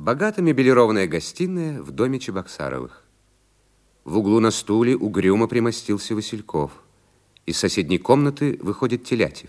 Богато мебелированная гостиная в доме Чебоксаровых. В углу на стуле угрюмо примостился Васильков. Из соседней комнаты выходит Телятьев.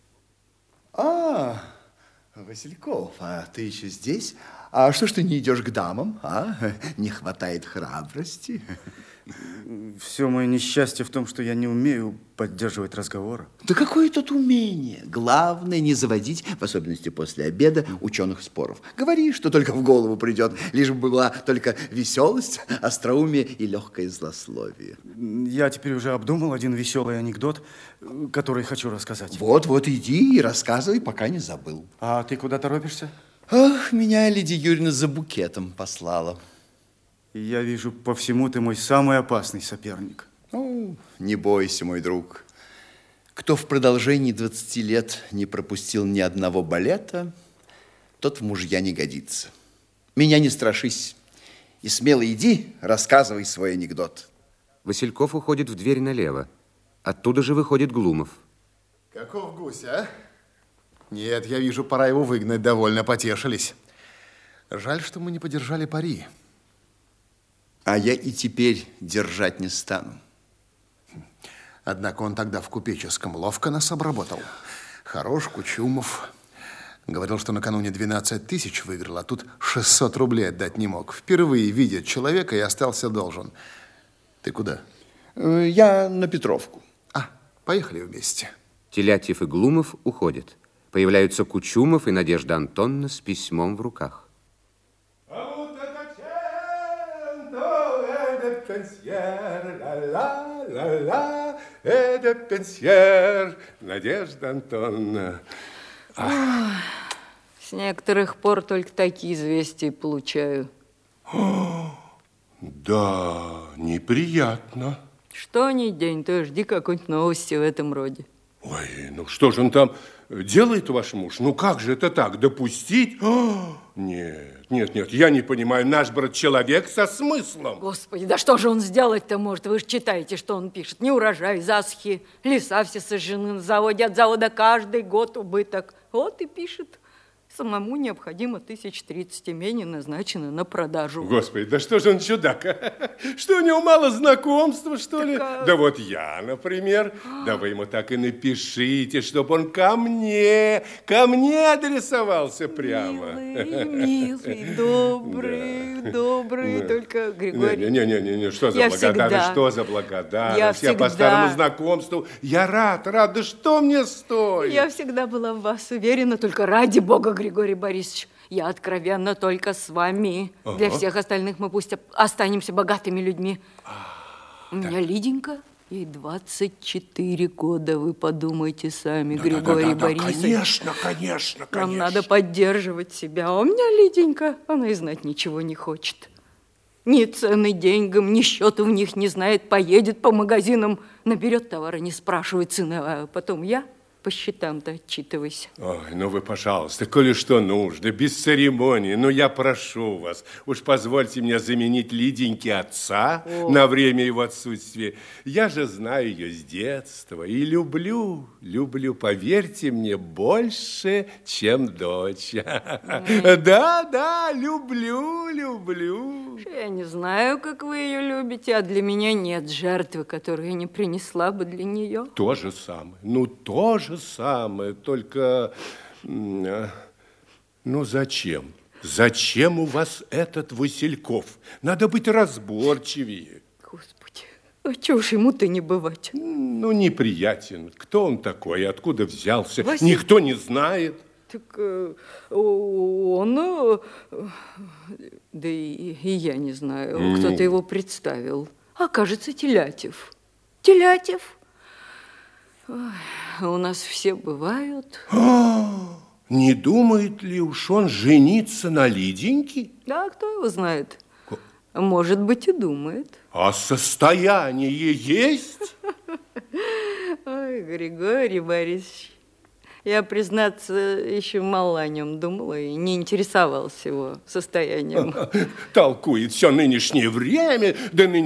А, Васильков, а ты еще здесь? А что ж ты не идешь к дамам, а? Не хватает храбрости? Все мое несчастье в том, что я не умею поддерживать разговоры. Да какое тут умение? Главное не заводить, в особенности после обеда, ученых споров. Говори, что только в голову придет, лишь бы была только веселость, остроумие и легкое злословие. Я теперь уже обдумал один веселый анекдот, который хочу рассказать. Вот, иди и рассказывай, пока не забыл. А ты куда торопишься? Ах, меня Лидия Юрьевна за букетом послала. Я вижу, по всему ты мой самый опасный соперник. Ну, не бойся, мой друг. Кто в продолжении 20 лет не пропустил ни одного балета, тот в мужья не годится. Меня не страшись. И смело иди, рассказывай свой анекдот. Васильков уходит в дверь налево. Оттуда же выходит Глумов. Каков гусь, а? Нет, я вижу, пора его выгнать, довольно потешились. Жаль, что мы не подержали пари. А я и теперь держать не стану. Однако он тогда в купеческом ловко нас обработал. Хорош Кучумов. Говорил, что накануне 12 тысяч выиграл, а тут 600 рублей отдать не мог. Впервые видит человека и остался должен. Ты куда? Я на Петровку. А, поехали вместе. Телятьев и Глумов уходят. Появляются Кучумов и Надежда Антоновна с письмом в руках. Пенсьер, ла-ла-ла-ла, это пенсьер, Надежда Антоновна. С некоторых пор только такие известия получаю. Да, неприятно. Что ни день, то жди какой-нибудь новости в этом роде. Ой, ну что же он там делает, ваш муж? Ну как же это так, допустить? Нет, я не понимаю. Наш брат человек со смыслом. Господи, да что же он сделать-то может? Вы же читаете, что он пишет. Не урожай, засухи, леса все сожжены на заводе. От завода каждый год убыток. Вот и пишет. Самому необходимо 1030 имений назначено на продажу. Господи, да что же он чудак? Что у него мало знакомства, что ли? Да вот я, например. Да вы ему так и напишите, чтобы он ко мне адресовался прямо. Милый, добрый, только Григорий. Не, что за благодарность? Что за благодарность? Я по старому знакомству. Я рад, да что мне стоит? Я всегда была в вас уверена, только ради Бога, Григорий Борисович, я откровенно только с вами. Ага. Для всех остальных мы пусть останемся богатыми людьми. У меня Лиденька, ей 24 года, вы подумайте сами, Григорий Борисович. Конечно. Нам надо поддерживать себя. А у меня Лиденька, она и знать ничего не хочет. Ни цены деньгам, ни счету в них не знает. Поедет по магазинам, наберет товара, не спрашивает цены, а потом я... По счетам-то отчитывайся. Ой, ну вы, пожалуйста, коли что нужно, без церемонии, ну я прошу вас, уж позвольте мне заменить Лиденьке отца на время его отсутствия. Я же знаю ее с детства и люблю, поверьте мне, больше, чем дочь. Да, люблю. Я не знаю, как вы ее любите, а для меня нет жертвы, которую я не принесла бы для нее. То же самое, только, ну зачем? Зачем у вас этот Васильков? Надо быть разборчивее. Господи, а чего ж ему-то не бывать? Ну, неприятен. Кто он такой, откуда взялся? Василь... Никто не знает. Так он, да и я не знаю, кто-то его представил. А, кажется, Телятьев. Ой, у нас все бывают. Не думает ли уж он жениться на Лиденьке? Да, кто его знает. Может быть, и думает. А состояние есть? Ой, Григорий Борисович, я, признаться, еще мало о нем думала и не интересовалась его состоянием. Толкует все нынешнее время.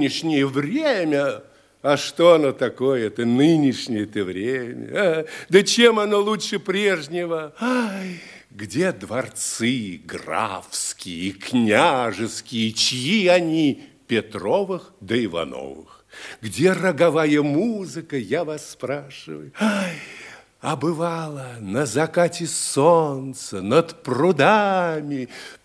А что оно такое-то, нынешнее-то время? Да чем оно лучше прежнего? Ай, Где дворцы графские, княжеские, чьи они, Петровых да Ивановых? Где роговая музыка, я вас спрашиваю? Ай, а бывало на закате солнца над прудами.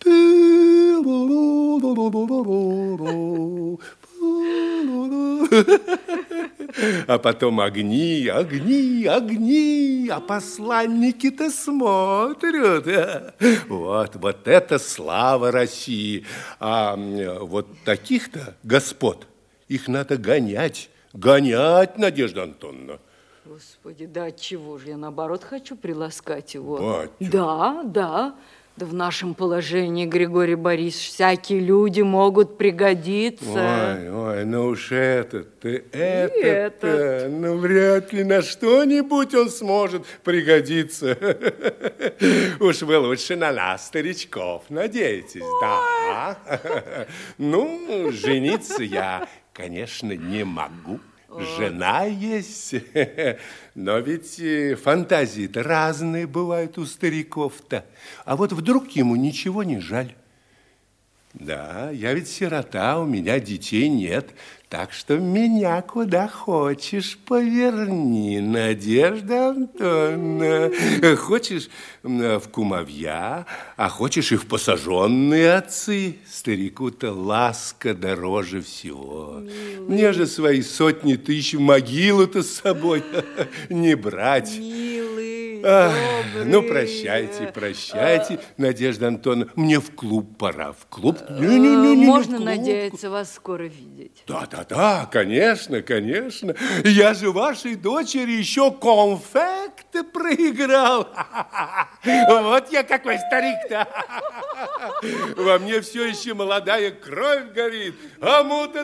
А потом огни, огни, огни, а посланники-то смотрят. Вот это слава России. А вот таких-то господ, их надо гонять, гонять, Надежда Антоновна. Господи, да отчего же я, наоборот, хочу приласкать его. Батюшка. Да. Да в нашем положении, Григорий Борисович, всякие люди могут пригодиться. Ой, ну уж этот-то, ну вряд ли на что-нибудь он сможет пригодиться. Уж вы лучше на нас, старичков, надейтесь, да. Ну, жениться я, конечно, не могу. Жена есть, но ведь фантазии-то разные бывают у стариков-то. А вот вдруг ему ничего не жаль. Да, я ведь сирота, у меня детей нет, так что меня куда хочешь поверни, Надежда Антоновна. Хочешь в кумовья, а хочешь и в посаженные отцы. Старику-то ласка дороже всего. Милый. Мне же свои сотни тысяч в могилу-то с собой не брать. Милый, добрый. Ну, прощайте, Надежда Антоновна. Мне в клуб пора, в клуб. Можно надеяться вас скоро видеть. Да, конечно. Я же вашей дочери еще конфекты проиграл. Вот я какой старик-то. Во мне все еще молодая кровь горит. А му-то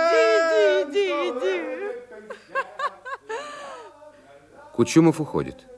доча. Иди. Кучумов уходит.